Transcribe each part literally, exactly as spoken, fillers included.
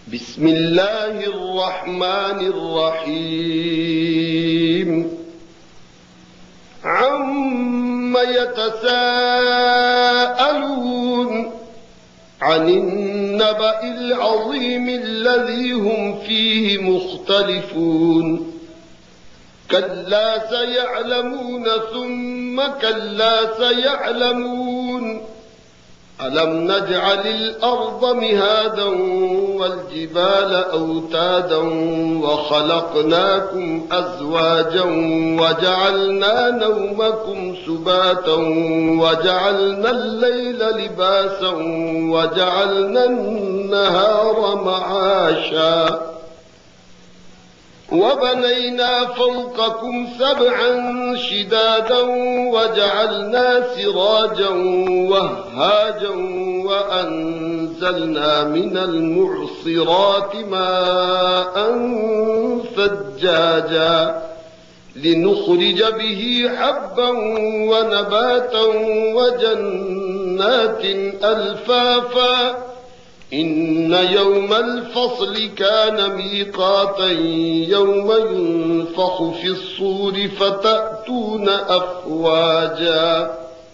بسم الله الرحمن الرحيم عم يتساءلون عن النبأ العظيم الذي هم فيه مختلفون كلا سيعلمون ثم كلا سيعلمون ألم نجعل الأرض مهادا والجبال أوتادا وخلقناكم أزواجا وجعلنا نومكم سباتا وجعلنا الليل لباسا وجعلنا النهار معاشا وبنينا فوقكم سبعا شدادا وجعلنا سراجا وهاجا وأنزلنا من المعصرات ماء ثجاجا لنخرج به حبا ونباتا وجنات ألفافا إن يوم الفصل كان ميقاتا يوم ينفخ في الصور فتأتون أفواجا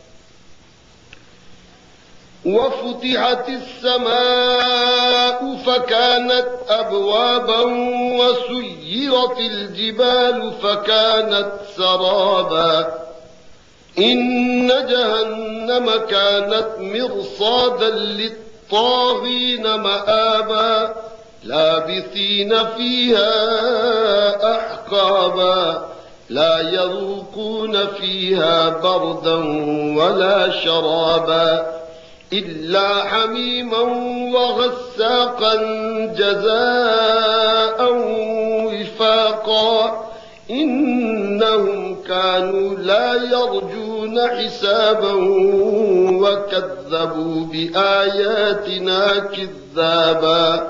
وفتحت السماء فكانت أبوابا وسيرت الجبال فكانت سرابا إن جهنم كانت مرصادا للطاغين طاغين مآبا لابثين فيها أحقابا لا يذوقون فيها بردا ولا شرابا إلا حميما وغساقا جزاء وفاقا إنهم كانوا لا يرجون حسابا وكذبوا بآياتنا كذابا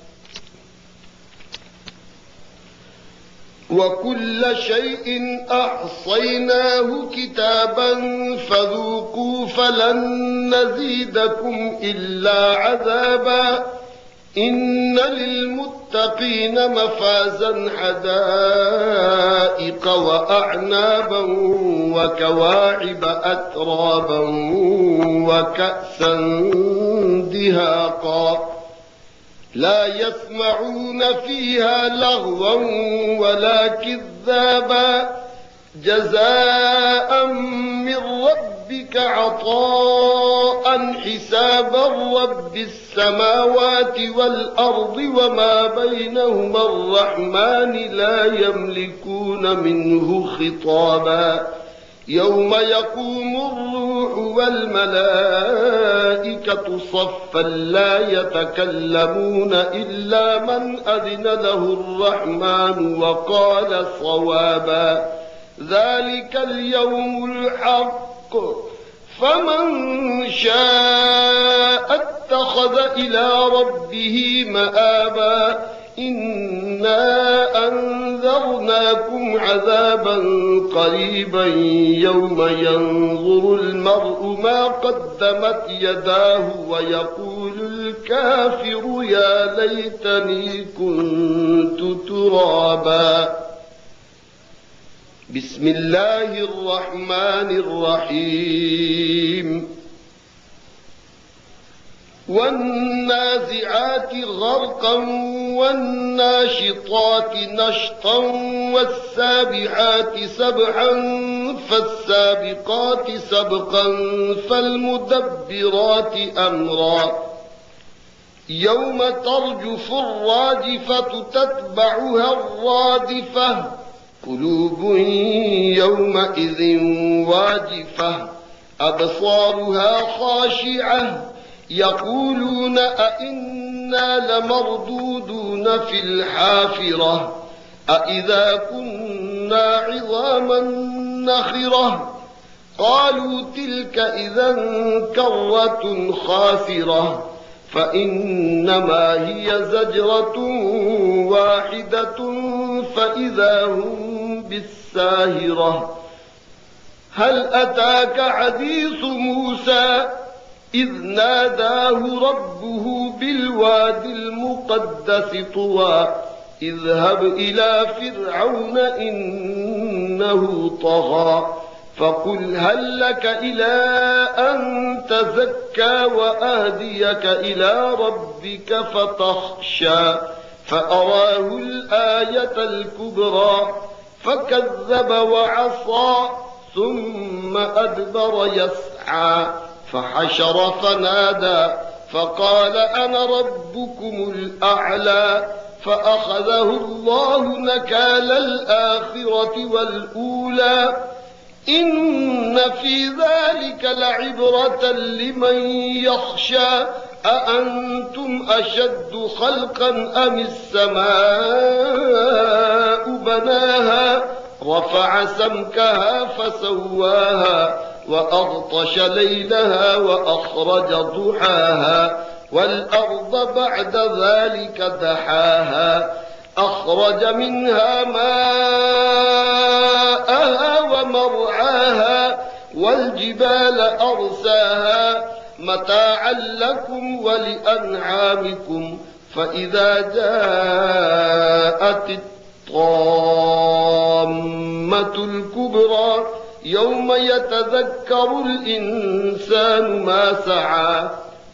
وكل شيء أحصيناه كتابا فذوقوا فلن نزيدكم إلا عذابا إن للمتقين مفازا حدائق وأعنابا وكواعب أترابا وكأسا دهاقا لا يسمعون فيها لغوا ولا كذابا جزاء من ربك عطاء حسابا رب السماوات والأرض وما بينهما الرحمن لا يملكون منه خطابا يوم يقوم الروح والملائكة صفا لا يتكلمون إلا من أذن له الرحمن وقال صوابا ذلك اليوم الحق فمن شاء اتخذ إلى ربه مآبا إنا أنذرناكم عذابا قريبا يوم ينظر المرء ما قدمت يداه ويقول الكافر يا ليتني كنت ترابا بسم الله الرحمن الرحيم والنازعات غرقا والناشطات نشطا والسابحات سبحا فالسابقات سبقا فالمدبرات أمرا يوم ترجف الراجفة تتبعها الرادفة قلوب يومئذ واجفة أبصارها خاشعة يقولون أئنا لمردودون في الحافرة أئذا كنا عظاما نخرة قالوا تلك إذا كرة خاسرة فإنما هي زجرة واحدة فإذا هم بالساهرة هل أتاك حديث موسى إذ ناداه ربه بالواد المقدس طوى اذهب إلى فرعون إنه طغى فقل هل لك إلى أن تزكى وأهديك إلى ربك فتخشى فأراه الآية الكبرى فكذب وعصى ثم أدبر يسعى فحشر فنادى فقال أنا ربكم الأعلى فأخذه الله نكال الآخرة والأولى إن في ذلك لعبرة لمن يخشى أأنتم أشد خلقا أم السماء بناها رفع سمكها فسواها وأغطش ليلها وأخرج ضحاها والأرض بعد ذلك دحاها أخرج منها ماءها ومرعاها والجبال أرساها متاعا لكم ولأنعامكم فإذا جاءت الطامة الكبرى يوم يتذكر الإنسان ما سعى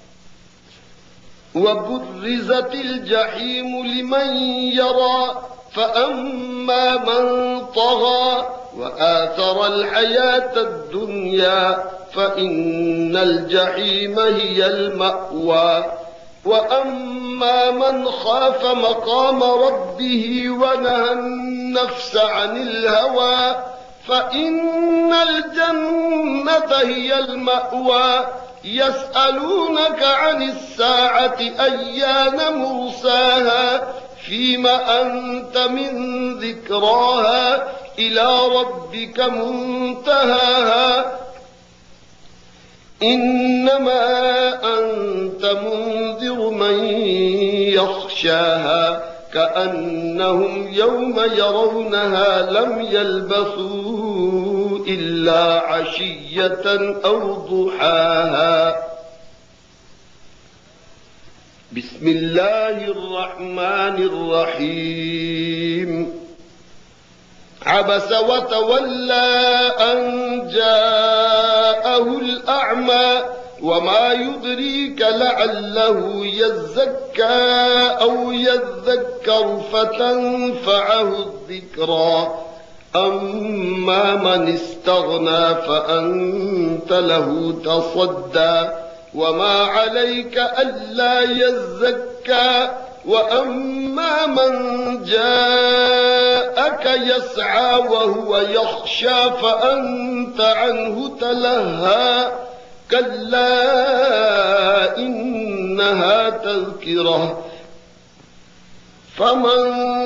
وبرزت الجحيم لمن يرى فأما من طغى وآثر الحياة الدنيا فإن الجحيم هي المأوى وأما من خاف مقام ربه ونهى النفس عن الهوى فإن الجنة هي المأوى يسألونك عن الساعة أيان مرساها فيم أنت من ذكراها إلى ربك منتهاها إنما أنت منذر من يخشاها كأنهم يوم يرونها لم يلبثوا إلا عشية أو ضحاها بسم الله الرحمن الرحيم عبس وتولى أن جاءه الأعمى وما يدريك لعله يزكى أو يذكر فتنفعه الذكرى أما من استغنى فأنت له تصدى وما عليك ألا يزكى وأما من جاءك يسعى وهو يخشى فأنت عنه تلهى كلا إنها تذكرة فمن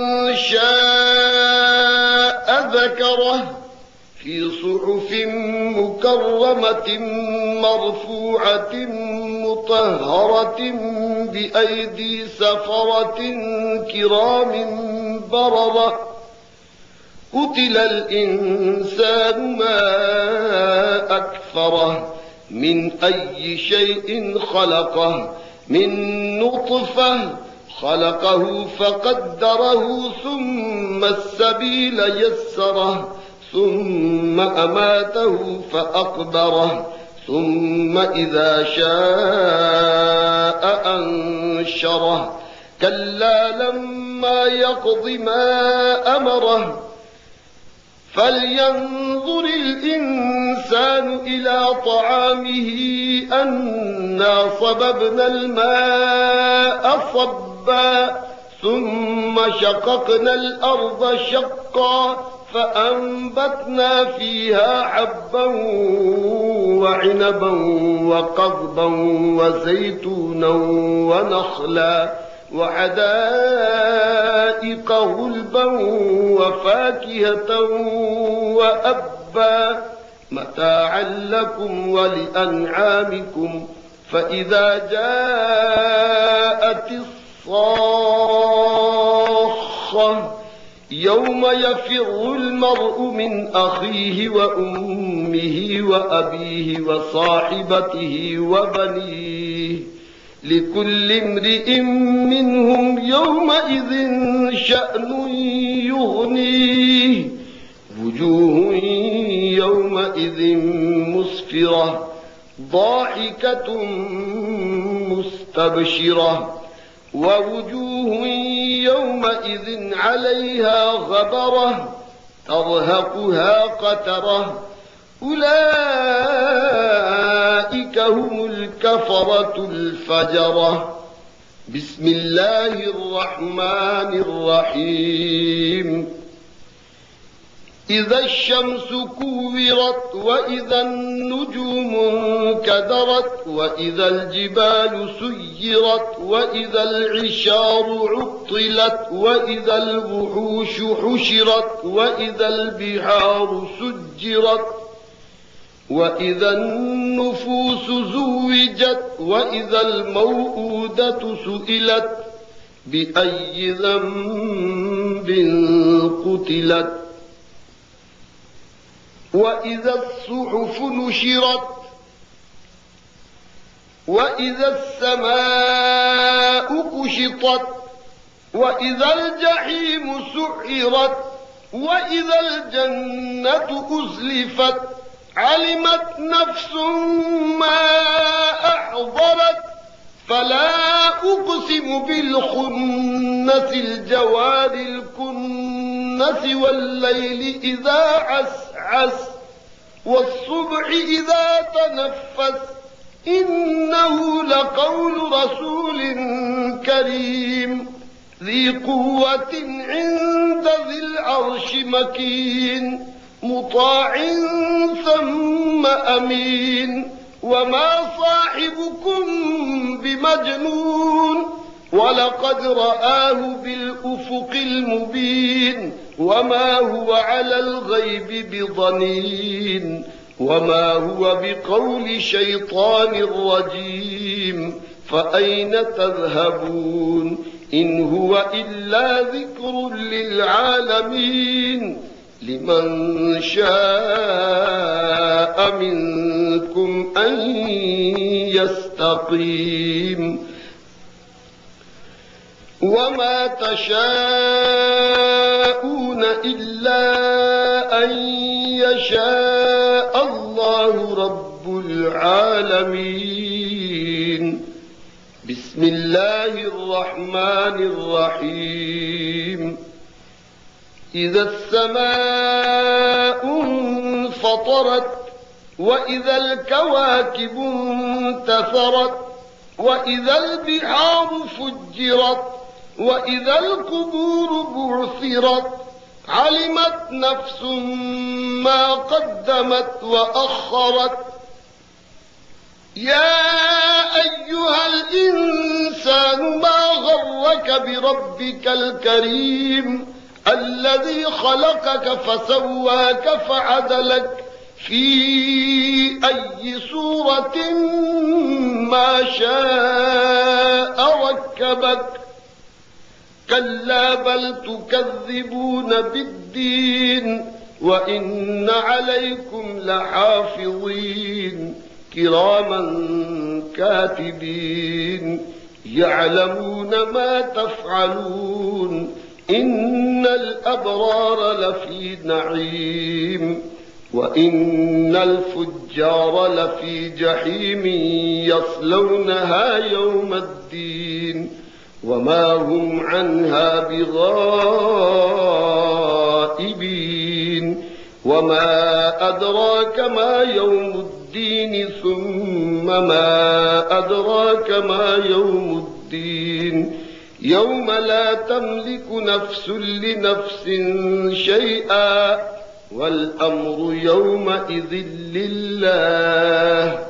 شاء ذكره في صحف مكرمة مرفوعة مطهرة بأيدي سفرة كرام بررة قتل الإنسان ما أكفره من أي شيء خلقه من نطفة خلقه فقدره ثم السبيل يسره ثم أماته فأقبره ثم إذا شاء أنشره كلا لما يقض ما أمره فلينظر الإنسان إلى طعامه أنا صببنا الماء صبا ثم شققنا الأرض شقا فأنبتنا فيها حبا وعنبا وقضبا وزيتونا ونخلا وحدائق غلبا وفاكهة وأبا متاعا لكم ولأنعامكم فإذا جاءت الصاخة يوم يفر المرء من أخيه وأمه وأبيه وصاحبته وبنيه لكل امرئ منهم يومئذ شأن يغنيه وجوه يومئذ مسفرة ضاحكة مستبشرة ووجوه يومئذ عليها غبرة ترهقها قترة أولئك هم الكفرة الفجرة. بسم الله الرحمن الرحيم. إذا الشمس كورت وإذا النجوم انكدرت وإذا الجبال سيرت وإذا العشار عطلت وإذا الوحوش حشرت وإذا البحار سجرت وإذا النفوس زوجت وإذا الموءودة سئلت بأي ذنب قتلت وإذا الصحف نشرت وإذا السماء كشطت وإذا الجحيم سعرت وإذا الجنة أزلفت علمت نفس ما أحضرت فلا أقسم بالخنس الجوار الكنس والليل إذا عسعس والصبح إذا تنفس إنه لقول رسول كريم ذي قوة عند ذي العرش مكين مطاع ثم أمين وما صاحبكم بمجنون ولقد رآه بالأفق المبين وما هو على الغيب بضنين وما هو بقول شيطان رجيم فأين تذهبون إن هو إلا ذكر للعالمين لمن شاء منكم أن يستقيم وما تشاءون إلا أن يشاء الله رب العالمين. بسم الله الرحمن الرحيم. إذا السماء انفطرت وإذا الكواكب انتثرت وإذا البحار فجرت وإذا القبور بعثرت علمت نفس ما قدمت وأخرت يا أيها الإنسان ما غرك بربك الكريم الذي خلقك فسواك فعدلك في أي صورة ما شاء ركبك كلا بل تكذبون بالدين وإن عليكم لحافظين كراما كاتبين يعلمون ما تفعلون إن الأبرار لفي نعيم وإن الفجار لفي جحيم يصلونها يوم الدين وما هم عنها بغائبين وما أدراك ما يوم الدين ثم ما أدراك ما يوم الدين يوم لا تملك نفس لنفس شيئا والأمر يومئذ لله.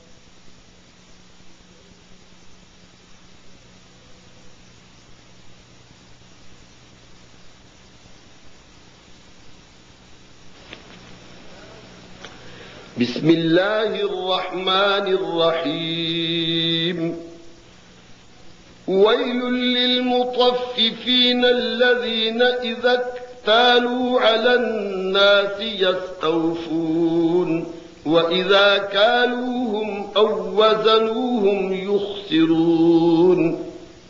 بسم الله الرحمن الرحيم. ويل للمطففين الذين إذا اكتالوا على الناس يستوفون وإذا كالوهم أو وزنوهم يخسرون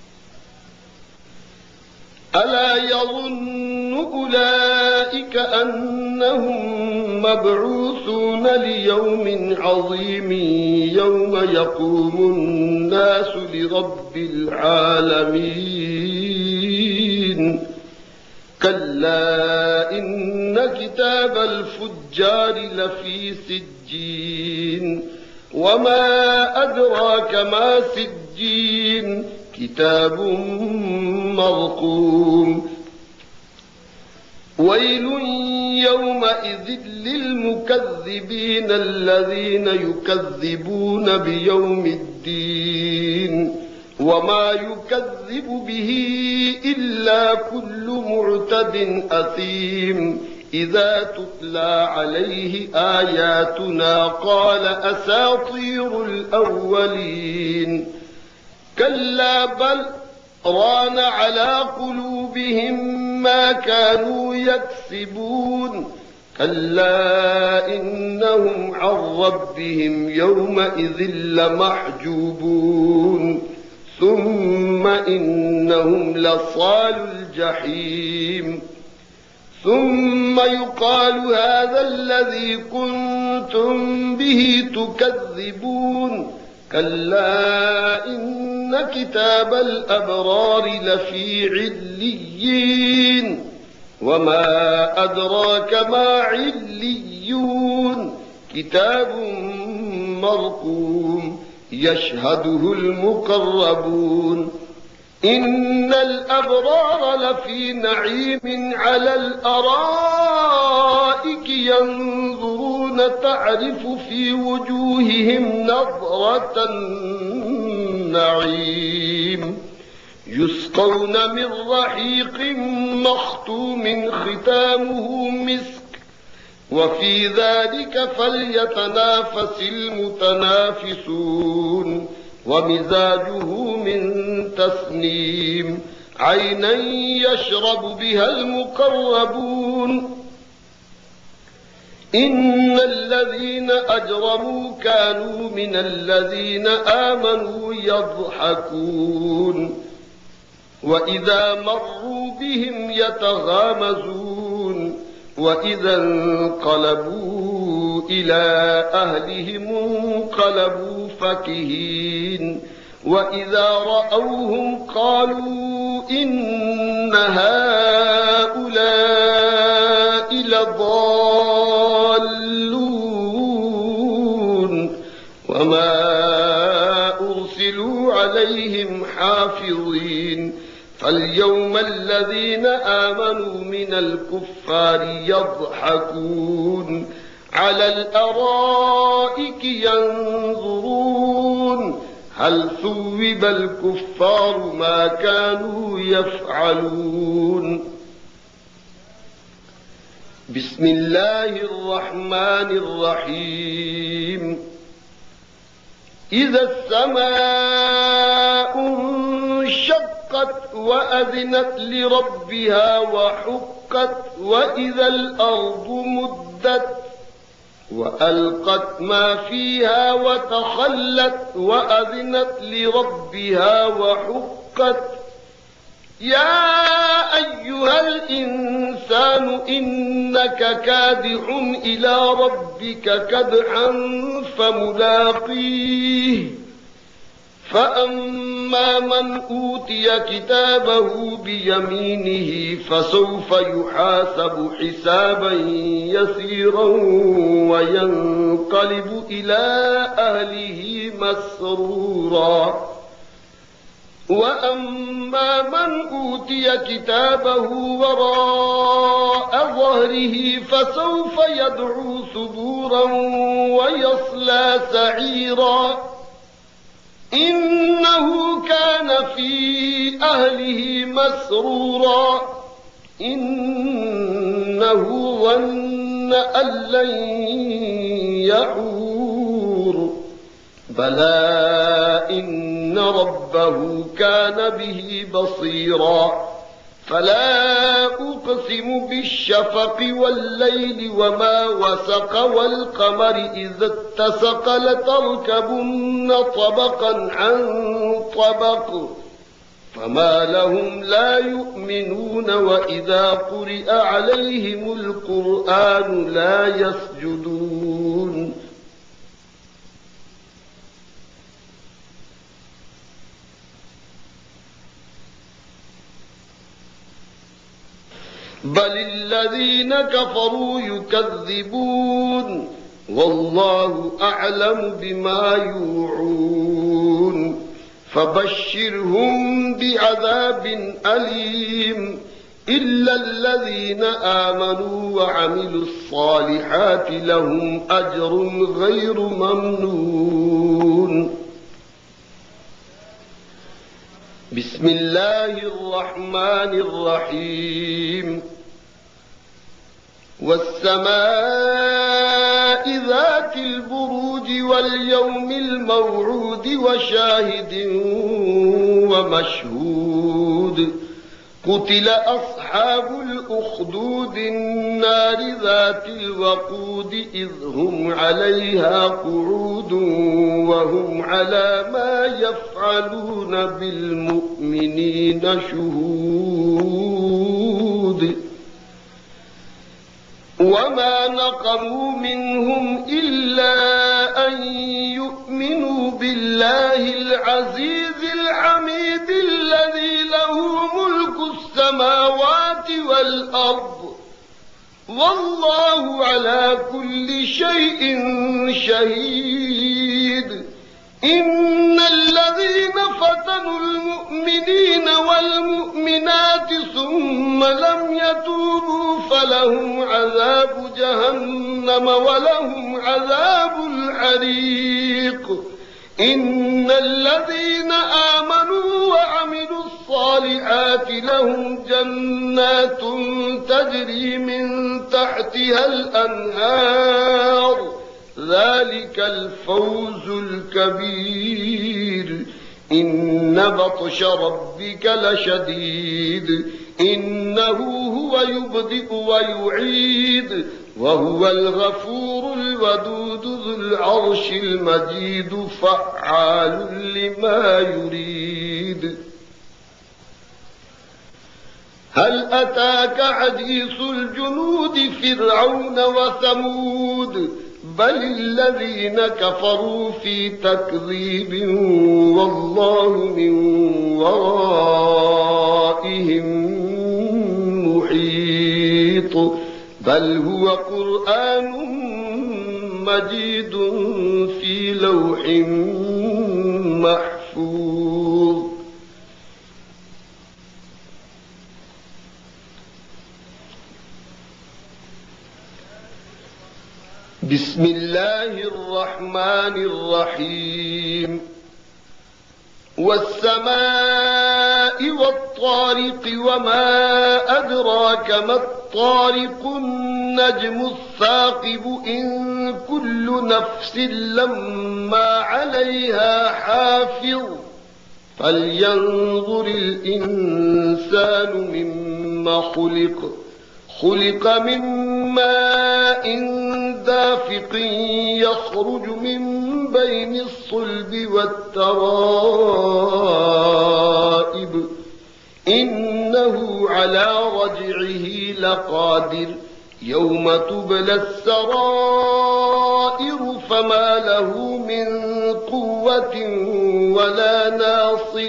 ألا يظن أولئك أنهم مبعوثون ليوم عظيم يوم يقوم الناس لرب العالمين كلا إن كتاب الفجار لفي سجين وما أدراك ما سجين كتاب مرقوم ويل يومئذ للمكذبين الذين يكذبون بيوم الدين وما يكذب به إلا كل معتد أثيم إذا تتلى عليه آياتنا قال أساطير الأولين كلا بل ران على قلوبهم ما كانوا يكسبون كلا إنهم عن ربهم يومئذ لمحجوبون ثم إنهم لصال الجحيم ثم يقال هذا الذي كنتم به تكذبون كلا إن كتاب الأبرار لفي عليين وما أدراك ما عليون كتاب مرقوم يشهده المقربون إن الأبرار لفي نعيم على الأرائك ينظرون تعرف في وجوههم نضرة النعيم يسقون من رحيق مختوم ختامه مسك وفي ذلك فليتنافس المتنافسون ومزاجه من تسنيم عينا يشرب بها المقربون إن الذين أجرموا كانوا من الذين آمنوا يضحكون وإذا مروا بهم يتغامزون وإذا انقلبوا إلى أهلهم انقلبوا فكهين وإذا رأوهم قالوا إن هؤلاء لضالون وما أرسلوا عليهم حافظين فاليوم الذين آمنوا من الكفار يضحكون على الأرائك ينظرون هل ثوب الكفار ما كانوا يفعلون بسم الله الرحمن الرحيم إذا السماء انشقت وأذنت لربها وحقت وإذا الأرض مدت وألقت ما فيها وتخلت وأذنت لربها وحقت يا أيها الإنسان إنك كادح إلى ربك كدحا فملاقيه فأما من أوتي كتابه بيمينه فسوف يحاسب حسابا يسيرا وينقلب إلى أهله مسرورا وأما من أوتي كتابه وراء ظهره فسوف يدعو ثبورا ويصلى سعيرا إنه كان في أهله مسرورا إنه ظن أن لن يحور بلى إن ربه كان به بصيرا فلا أقسم بالشفق والليل وما وسق والقمر إذا اتسق لتركبن طبقا عن طبق فما لهم لا يؤمنون وإذا قرئ عليهم القرآن لا يسجدون بل الذين كفروا يكذبون والله أعلم بما يوعون فبشرهم بعذاب أليم إلا الذين آمنوا وعملوا الصالحات لهم أجر غير ممنون. بسم الله الرحمن الرحيم والسماء ذات البروج واليوم الموعود وشاهد ومشهود قتل أصحاب الأخدود النار ذات الوقود إذ هم عليها قعود وهم على ما يفعلون بالمؤمنين شهود وما نقموا منهم إلا أن يؤمنوا بالله العزيز الحميد الذي له ملك السماوات والأرض والله على كل شيء شهيد. إن الذين فتنوا المؤمنين والمؤمنات ثم لم يتوبوا فلهم عذاب جهنم ولهم عذاب الحريق. إن الذين آمنوا وعملوا الصالحات لهم جنات تجري من تحتها الأنهار ذلك الفوز الكبير. إن بطش ربك لشديد إنه هو يبدئ ويعيد وهو الغفور الودود ذو العرش المجيد فعال لما يريد. هل أتاك حديث الجنود فرعون وثمود بل الذين كفروا في تكذيب والله من ورائهم محيط بل هو قرآن مجيد في لوح محفوظ. بسم الله الرحمن الرحيم والسماء والطارق وما أدراك ما الطارق النجم الثاقب إن كل نفس لما عليها حافظ فلينظر الإنسان مما خلق خلق من ماء دافق يخرج من بين الصلب والترائب إنه على رجعه لقادر يوم تبلى السرائر فما له من قوة ولا ناصر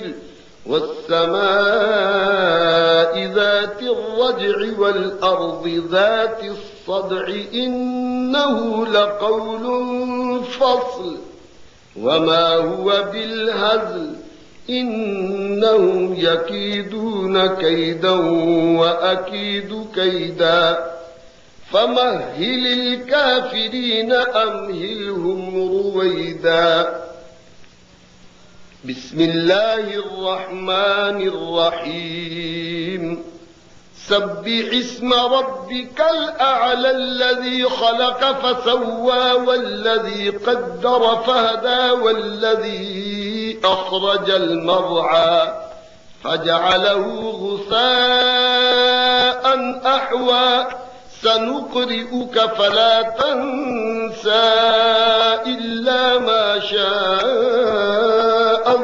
والسماء ذات الرجع والأرض ذات الصدع إنه لقول فصل وما هو بالهزل إنهم يكيدون كيدا وأكيد كيدا فمهل الكافرين أمهلهم رويدا. بسم الله الرحمن الرحيم سبح اسم ربك الأعلى الذي خلق فسوى والذي قدر فهدى والذي أخرج المرعى فجعله غثاء أحوى سنقرئك فلا تنسى إلا ما شاء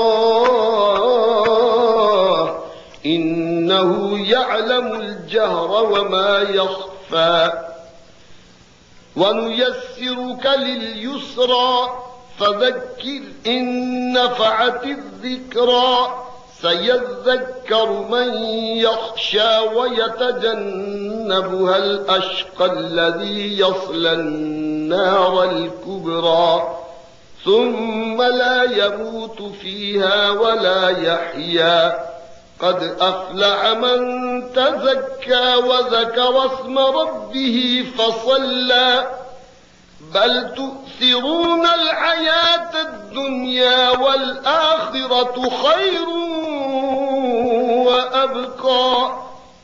الله إنه يعلم الجهر وما يخفى ونيسرك لليسرى فذكر إن نفعت الذكرى سيذكر من يخشى ويتجنبها الأشقى الذي يصلى النار الكبرى ثم لا يموت فيها ولا يحيا قد أفلح من تزكى وذكر اسم ربه فصلى بل تؤثرون الحياة الدنيا والآخرة خير وأبقى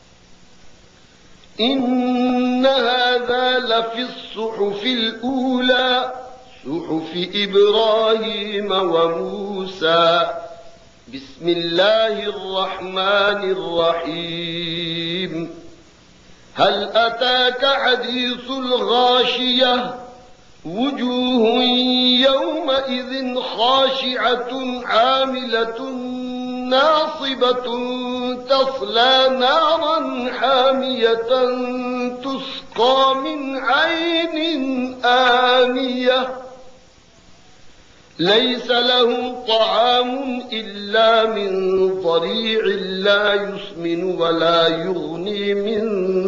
إن هذا لفي الصحف الأولى صحف إبراهيم وموسى بسم الله الرحمن الرحيم هل أتاك حديث الغاشية وجوه يومئذ خاشعة عاملة ناصبة تصلى نارا حامية تسقى من عين آنية ليس لهم طعام إلا من ضريع لا يسمن ولا يغني من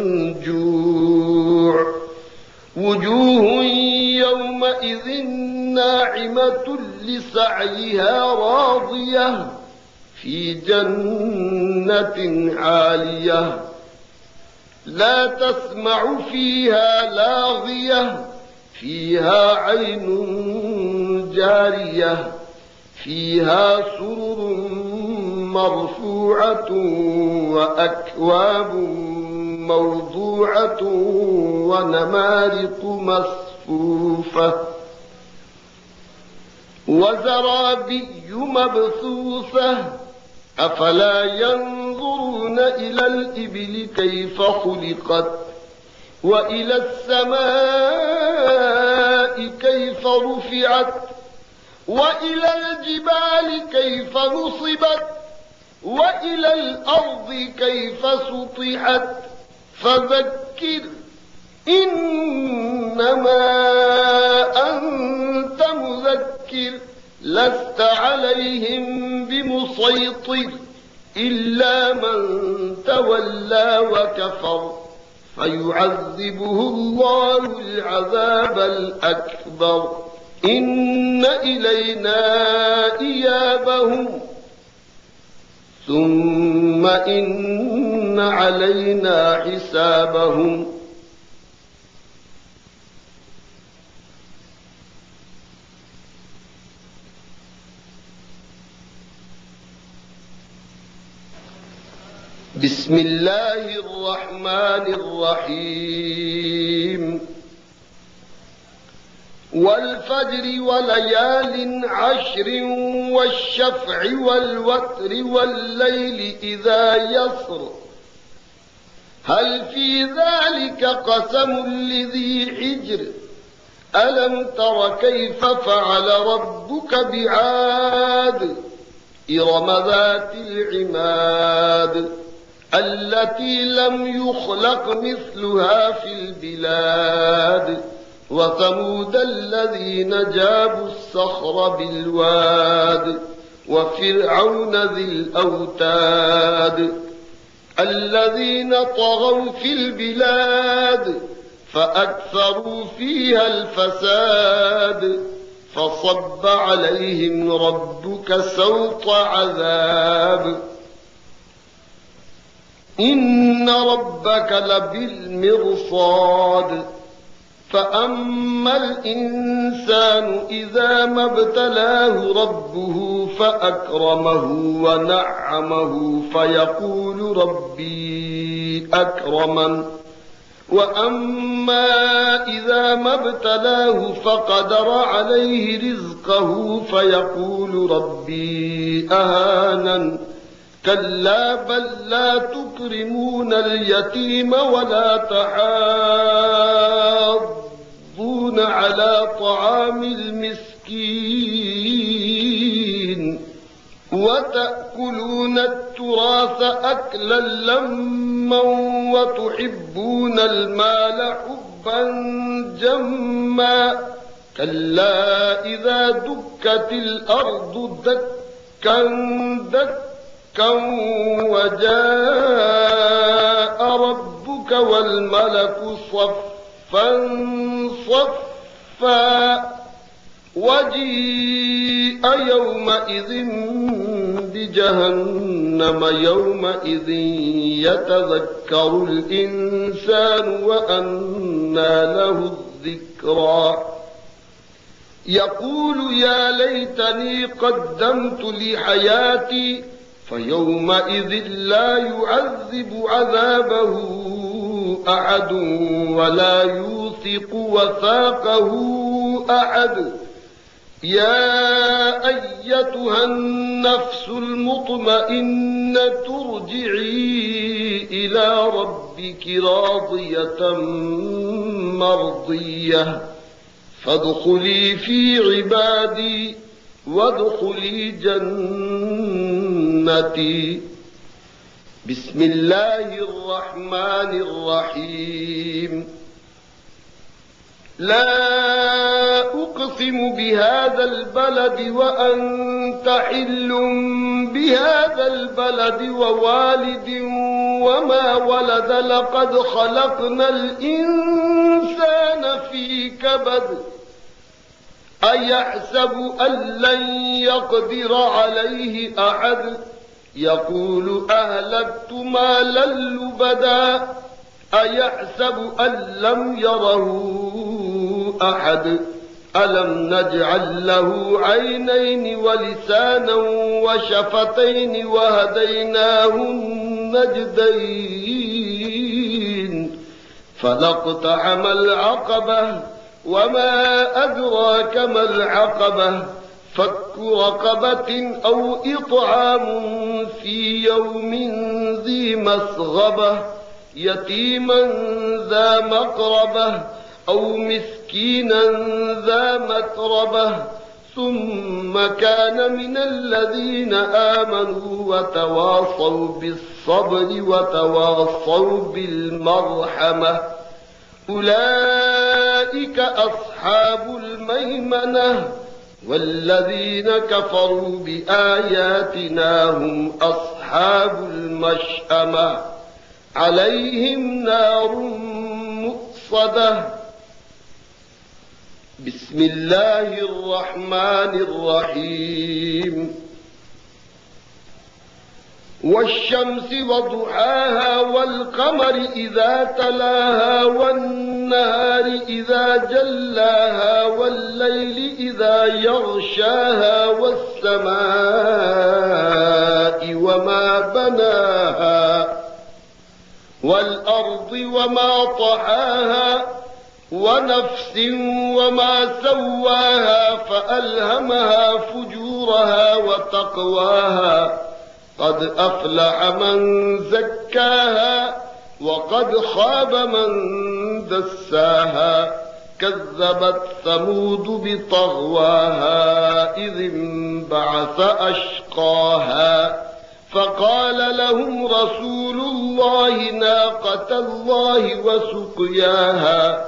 جوع وجوه يومئذ ناعمة لسعيها راضية في جنة عالية لا تسمع فيها لاغية فيها عين جارية فيها سرر مرفوعة وأكواب موضوعة ونمارق مصفوفة وزرابي مبثوثة أفلا ينظرون إلى الإبل كيف خلقت وإلى السماء كيف رفعت وإلى الجبال كيف نصبت وإلى الأرض كيف سطحت فذكر إنما أنت مذكر لست عليهم بمسيطر إلا من تولى وكفر فيعذبه الله العذاب الأكبر إن إلينا إيابهم ثم إن علينا حسابهم بسم الله الرحمن الرحيم والفجر وليال عشر والشفع والوتر والليل إذا يسر هل في ذلك قسم لذي حجر ألم تر كيف فعل ربك بعاد إرم ذات العماد التي لم يخلق مثلها في البلاد وثمود الذين جابوا الصخر بالواد وفرعون ذي الأوتاد الذين طغوا في البلاد فأكثروا فيها الفساد فصب عليهم ربك سوط عذاب إن ربك لبالمرصاد فأما الإنسان إذا ما ابتلاه ربه فأكرمه ونعمه فيقول ربي أكرمن وأما إذا ما ابتلاه فقدر عليه رزقه فيقول ربي أهانن كلا بل لا تكرمون اليتيم ولا تحاضون على طعام المسكين وتأكلون التراث أكلا لما وتحبون المال حبا جما كلا إذا دكت الأرض دكا دكا وجاء ربك والملك صفا صفا وجيء يومئذ بجهنم يومئذ يتذكر الإنسان وأنى له الذكرى يقول يا ليتني قدمت لحياتي فيومئذ لا يعذب عذابه أحد ولا يوثق وثاقه أحد يا أيتها النفس المطمئنة ارجعي إلى ربك راضية مرضية فادخلي في عبادي وادخلي جنتي. بسم الله الرحمن الرحيم. لا أقسم بهذا البلد وأنت حل بهذا البلد ووالد وما ولد لقد خلقنا الإنسان في كبد أيحسب أن لن يقدر عليه أحد يقول أهلكت مالا لبدا أيحسب أن لم يره أحد ألم نجعل له عينين ولسانا وشفتين وهديناه النجدين فلاقتحم العقبة وما أدراك ما العقبة فك رقبة أو إطعام في يوم ذي مسغبة يتيما ذا مقربة أو مسكينا ذا متربة ثم كان من الذين آمنوا وتواصوا بالصبر وتواصوا بالمرحمة أولئك أصحاب الميمنة والذين كفروا بآياتنا هم أصحاب المشأمة عليهم نار مؤصدة. بسم الله الرحمن الرحيم. والشمس وضحاها والقمر إذا تلاها والنهار إذا جلاها والليل إذا يغشاها والسماء وما بناها والأرض وما طحاها ونفس وما سواها فألهمها فجورها وتقواها قد أفلح من زكاها وقد خاب من دساها كذبت ثمود بطغواها إذ انبعث أشقاها فقال لهم رسول الله ناقة الله وسقياها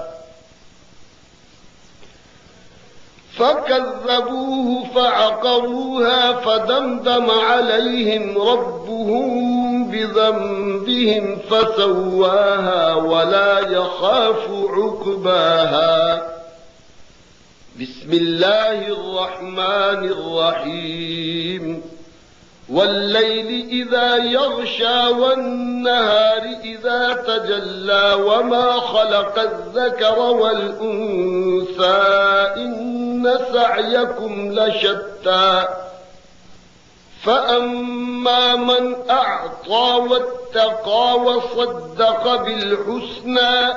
فكذبوه فعقروها فدمدم عليهم ربهم بذنبهم فسواها ولا يخاف عقباها. بسم الله الرحمن الرحيم. والليل إذا يغشى والنهار إذا تجلى وما خلق الذكر والأنثى إن سعيكم لشتى فأما من أعطى واتقى وصدق بالحسنى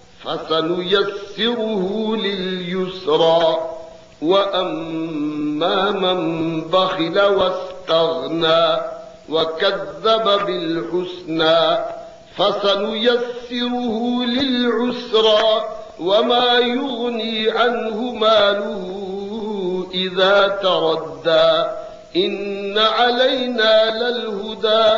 فسنيسره لليسرى وأما من بخل واستغنى وكذب بالحسنى فسنيسره للعسرى وما يغني عنه ماله إذا تردى إن علينا للهدى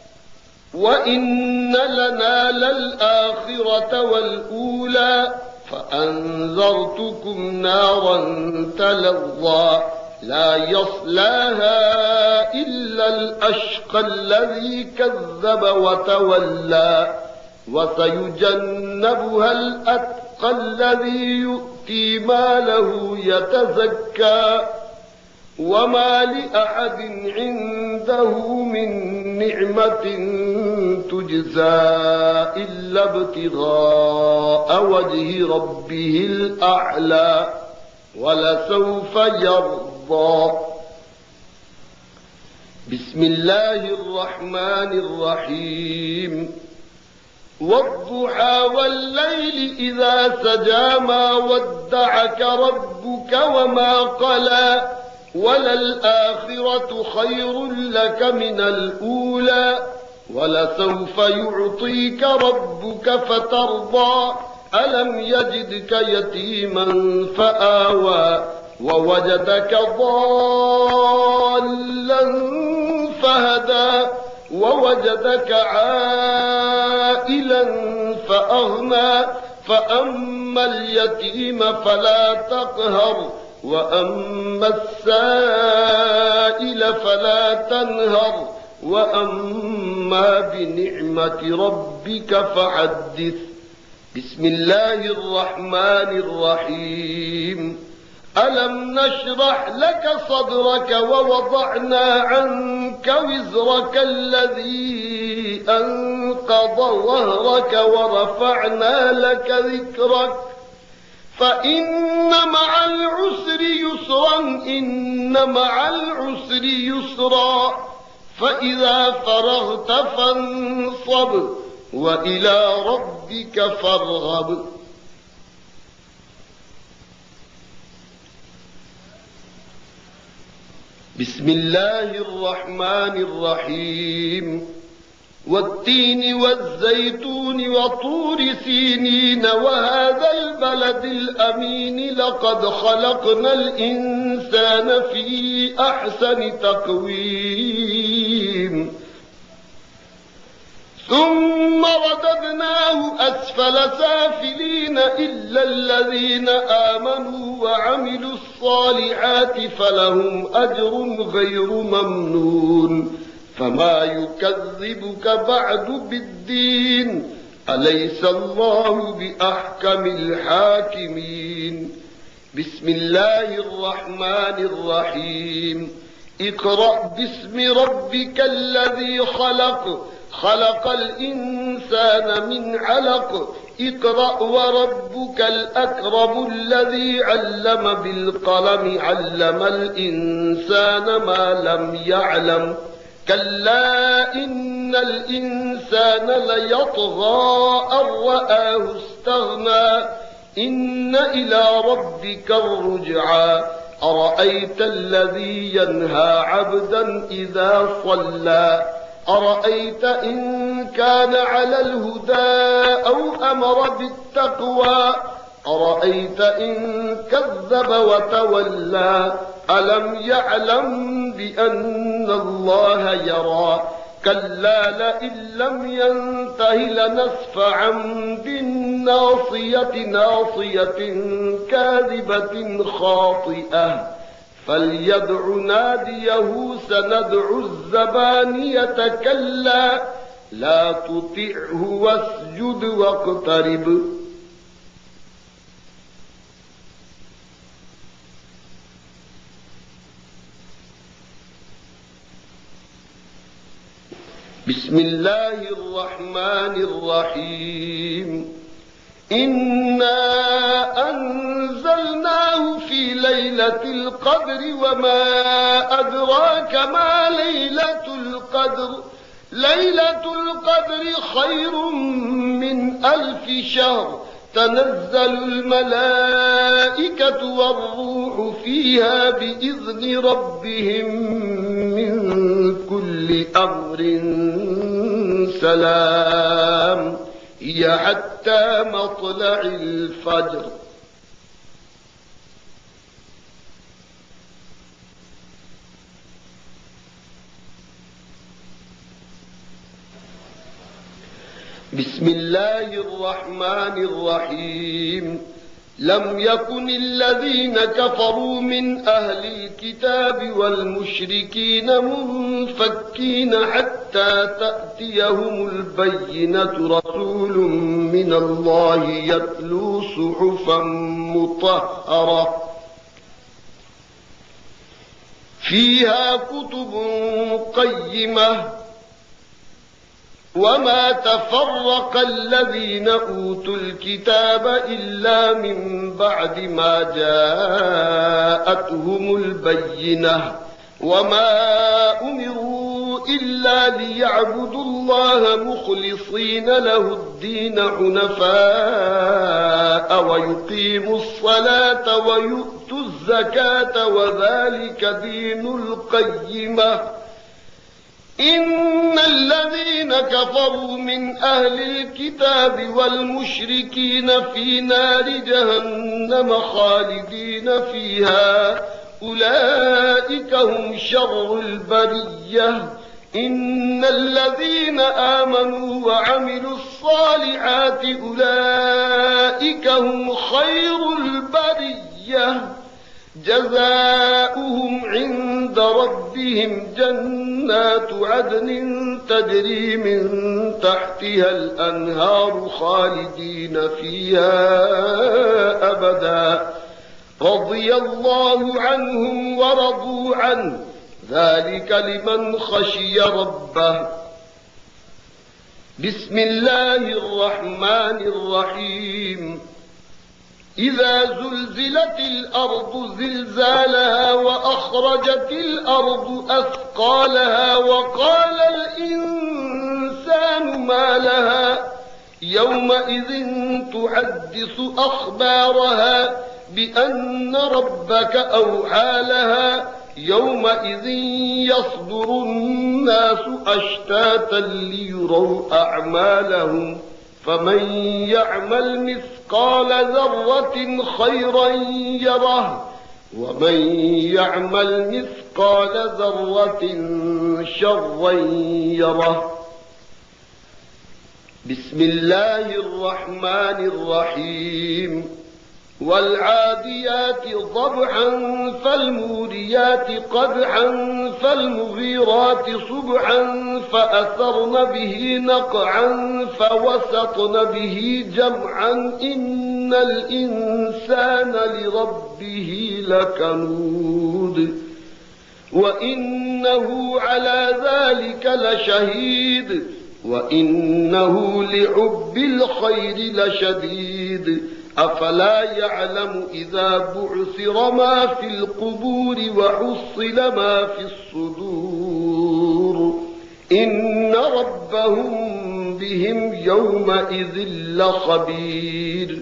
وإن لنا للآخرة والأولى فأنذرتكم نارا تلظى لا يصلاها إلا الأشقى الذي كذب وتولى وسيجنبها الأتقى الذي يؤتي ماله يتزكى وما لأحد عنده من نعمة تجزى إلا ابتغاء وجه ربه الأعلى ولسوف يرضى. بسم الله الرحمن الرحيم والضحى والليل إذا سجى ما ودعك ربك وما قلى وللآخرة خير لك من الأولى ولسوف يعطيك ربك فترضى ألم يجدك يتيما فآوى ووجدك ضالا فهدى ووجدك عائلا فأغنى فأما اليتيم فلا تقهر وأما السائل فلا تنهر وأما بنعمة ربك فحدث. بسم الله الرحمن الرحيم ألم نشرح لك صدرك ووضعنا عنك وزرك الذي أنقض ظهرك ورفعنا لك ذكرك فإن مع العسر يسرا إن مع العسر يسرا فإذا فرغت فانصب وإلى ربك فارغب. بسم الله الرحمن الرحيم والتين والزيتون وطور سينين وهذا البلد الأمين لقد خلقنا الإنسان في أحسن تقويم ثم رددناه أسفل سافلين إلا الذين آمنوا وعملوا الصالحات فلهم أجر غير ممنون فما يكذبك بعد بالدين أليس الله بأحكم الحاكمين. بسم الله الرحمن الرحيم اقرأ باسم ربك الذي خلق خلق الإنسان من علق اقرأ وربك الأكرم الذي علم بالقلم علم الإنسان ما لم يعلم كلا إن الإنسان ليطغى أن رآه استغنى إن إلى ربك الرجعى أرأيت الذي ينهى عبدا إذا صلى أرأيت إن كان على الهدى أو أمر بالتقوى أرأيت إن كذب وتولى ألم يعلم بأن الله يرى كلا لئن لم ينته لنسفعا بالناصية ناصية كاذبة خاطئة فليدع ناديه سندع الزبانية كلا لا تطعه واسجد واقترب. بسم الله الرحمن الرحيم إنا أنزلناه في ليلة القدر وما أدراك ما ليلة القدر ليلة القدر خير من ألف شهر تنزل الملائكة والروح فيها بإذن ربهم من كل كل أمر سلام هي حتى مطلع الفجر. بسم الله الرحمن الرحيم. لم يكن الذين كفروا من أهل الكتاب والمشركين منفكين حتى تأتيهم البينة رسول من الله يتلو صحفا مطهرة فيها كتب قيمة وما تفرق الذين أوتوا الكتاب إلا من بعد ما جاءتهم البينة وما أمروا إلا ليعبدوا الله مخلصين له الدين حنفاء ويقيموا الصلاة ويؤتوا الزكاة وذلك دين القيمة. إن الذين كفروا من أهل الكتاب والمشركين في نار جهنم خالدين فيها أولئك هم شر البرية. إن الذين آمنوا وعملوا الصالحات أولئك هم خير البرية جزاؤهم عند ربهم جنات عدن تجري من تحتها الأنهار خالدين فيها أبدا رضي الله عنهم ورضوا عنه ذلك لمن خشي ربه. بسم الله الرحمن الرحيم. إذا زلزلت الأرض زلزالها وأخرجت الأرض أثقالها وقال الإنسان ما لها يومئذ تحدث أخبارها بأن ربك أوحى لها يومئذ يصدر الناس أشتاتا ليروا أعمالهم فمن يعمل مثقال ذرة خيرا يره ومن يعمل مثقال ذرة شرا يره. بسم الله الرحمن الرحيم. والعاديات ضبحا فالموريات قدحا فالمغيرات صبحا فأثرن به نقعا فوسطن به جمعا إن الإنسان لربه لكنود وإنه على ذلك لشهيد وإنه لحب الخير لشديد. أفلا يعلم إذا بعثر ما في القبور وحصل ما في الصدور إن ربهم بهم يومئذ لخبير.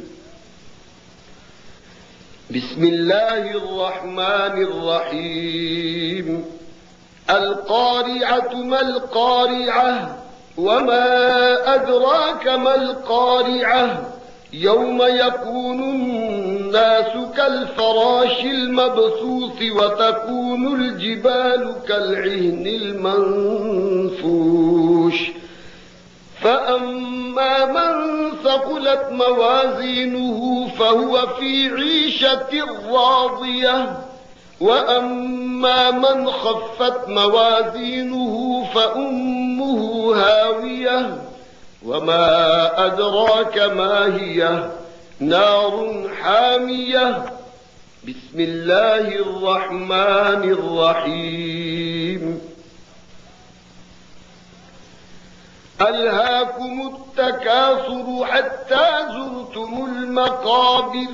بسم الله الرحمن الرحيم. القارعة ما القارعة وما أدراك ما القارعة يوم يكون الناس كالفراش المبثوث وتكون الجبال كالعهن المنفوش فأما من ثقلت موازينه فهو في عيشة راضية وأما من خفت موازينه فأمه هاوية وما أدراك ما هي نار حامية. بسم الله الرحمن الرحيم. ألهاكم التكاثر حتى زرتم المقابر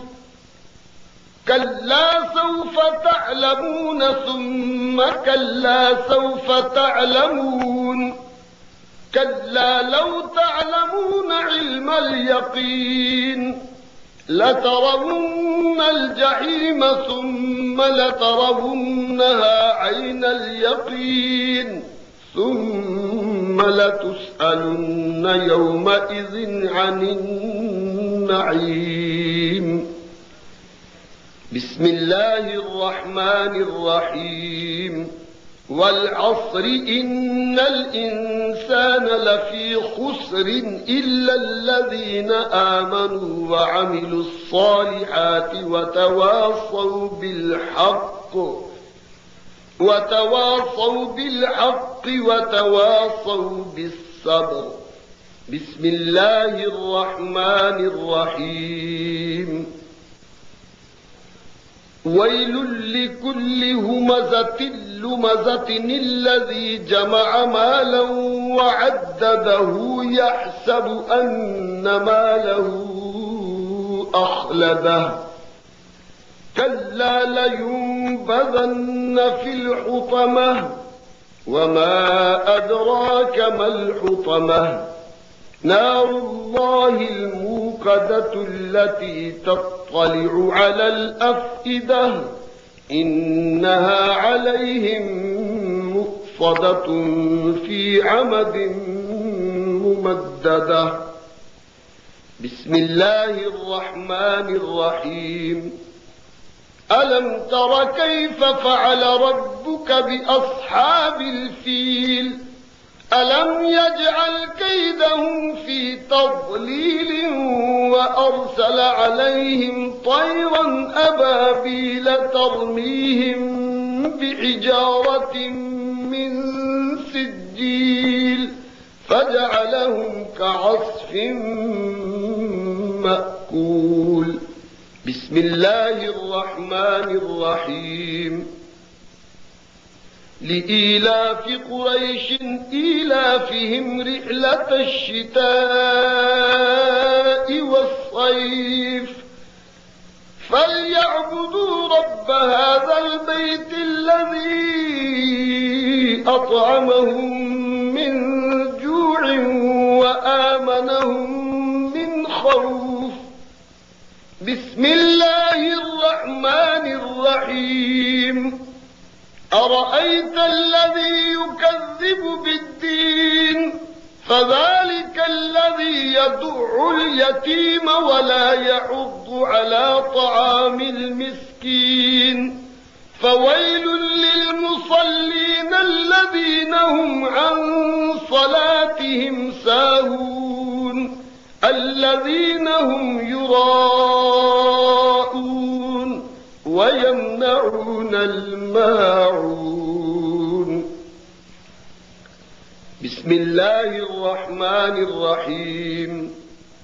كلا سوف تعلمون ثم كلا سوف تعلمون كلا لو تعلمون علم اليقين لترون الجحيم ثم لترونها عين اليقين ثم لتسألن يومئذ عن النعيم. بسم الله الرحمن الرحيم. والعصر إن الإنسان لفي خسر إلا الذين آمنوا وعملوا الصالحات وتواصوا بالحق وتواصوا بالحق وتواصوا بالصبر. بسم الله الرحمن الرحيم. ويل لكل همزة لمزة الذي جمع مالا وعدده يحسب أن ماله أخلده كلا لينبذن في الحطمة وما أدراك ما الحطمة نار الله الموقدة التي تطلع على الأفئدة إنها عليهم مؤصدة في عمد ممددة. بسم الله الرحمن الرحيم. ألم تر كيف فعل ربك بأصحاب الفيل ألم يجعل كيدهم في تضليل وأرسل عليهم طيرا أبابيل ترميهم بحجارة من سجيل فجعلهم كعصف مأكول. بسم الله الرحمن الرحيم. لإيلاف قريش إيلافهم رحلة الشتاء والصيف فليعبدوا رب هذا البيت الذي أطعمهم من جوع وآمنهم من خوف. بسم الله الرحمن الرحيم. أرأيت الذي يكذب بالدين فذلك الذي يدع اليتيم ولا يحض على طعام المسكين فويل للمصلين الذين هم عن صلاتهم ساهون الذين هم يراءون ويمنعون الماعون. بسم الله الرحمن الرحيم.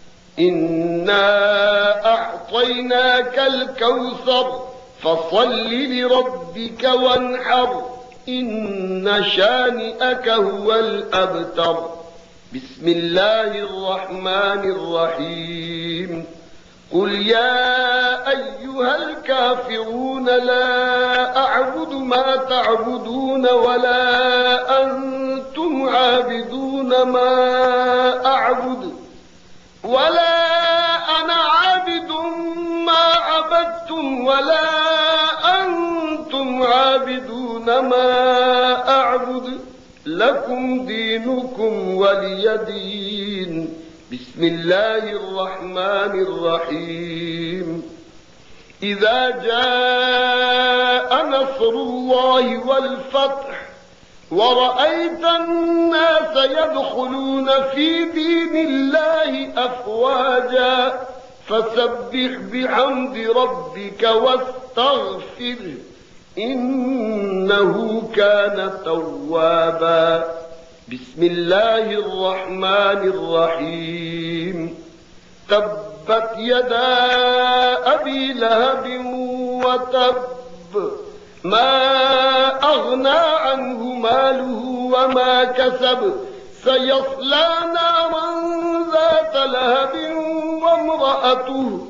إنا أعطيناك الكوثر فصل لربك وانحر إن شانئك هو الأبتر. بسم الله الرحمن الرحيم. قل يا أيها الكافرون لا أعبد ما تعبدون ولا أنتم عابدون ما أعبد ولا أنا عابد ما عبدتم ولا أنتم عابدون ما أعبد لكم دينكم ولي دين. بسم الله الرحمن الرحيم. إذا جاء نصر الله والفتح ورأيت الناس يدخلون في دين الله أفواجا فسبح بحمد ربك واستغفره إنه كان توابا. بسم الله الرحمن الرحيم. تبت يدا أبي لهب وتب ما أغنى عنه ماله وما كسب سيصلى نارا ذات لهب وامرأته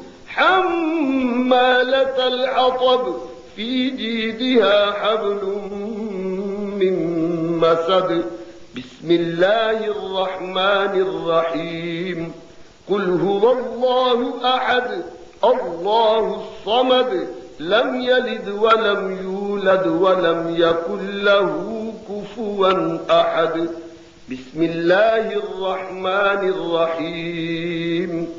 حمالة الحطب في جيدها حبل من مسد. بسم الله الرحمن الرحيم. قل هو الله أحد الله الصمد لم يلد ولم يولد ولم يكن له كفوا كفوا أحد بسم الله الرحمن الرحيم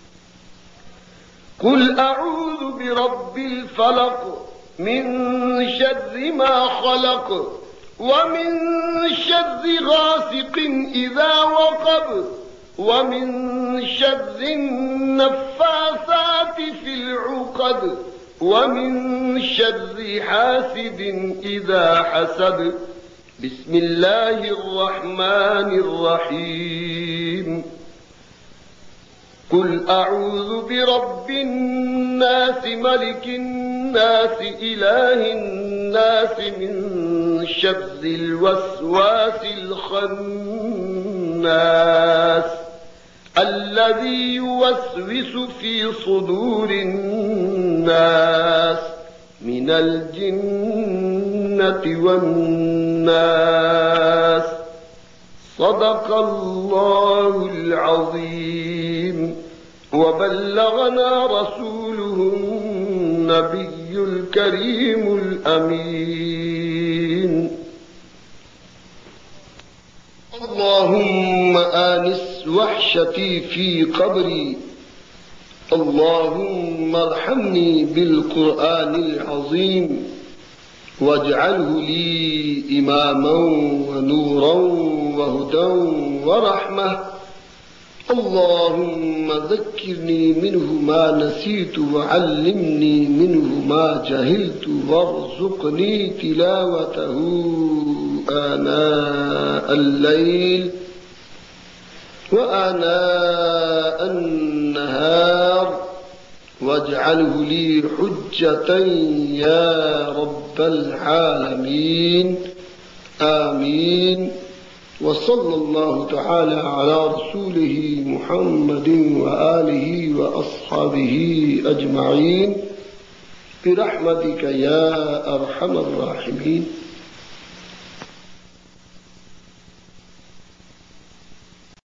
قل أعوذ برب الفلق من شر ما خلق ومن شر غاسق إذا وقب ومن شر النفاثات في العقد ومن شر حاسد إذا حسد بسم الله الرحمن الرحيم قل أعوذ برب الناس ملك الناس إله الناس من شر الوسواس الخناس الذي يوسوس في صدور الناس من الجنة والناس صدق الله العظيم وبلغنا رسوله النبي الكريم الأمين اللهم آنس وحشتي في قبري اللهم ارحمني بالقرآن العظيم واجعله لي إماما ونورا وهدى ورحمة اللهم ذكرني منه ما نسيت وعلمني منه ما جهلت وارزقني تلاوته آناء الليل وآناء النهار واجعله لي حجة يا رب العالمين آمين وصلى الله تعالى على رسوله محمد وآله وأصحابه أجمعين برحمتك يا أرحم الراحمين.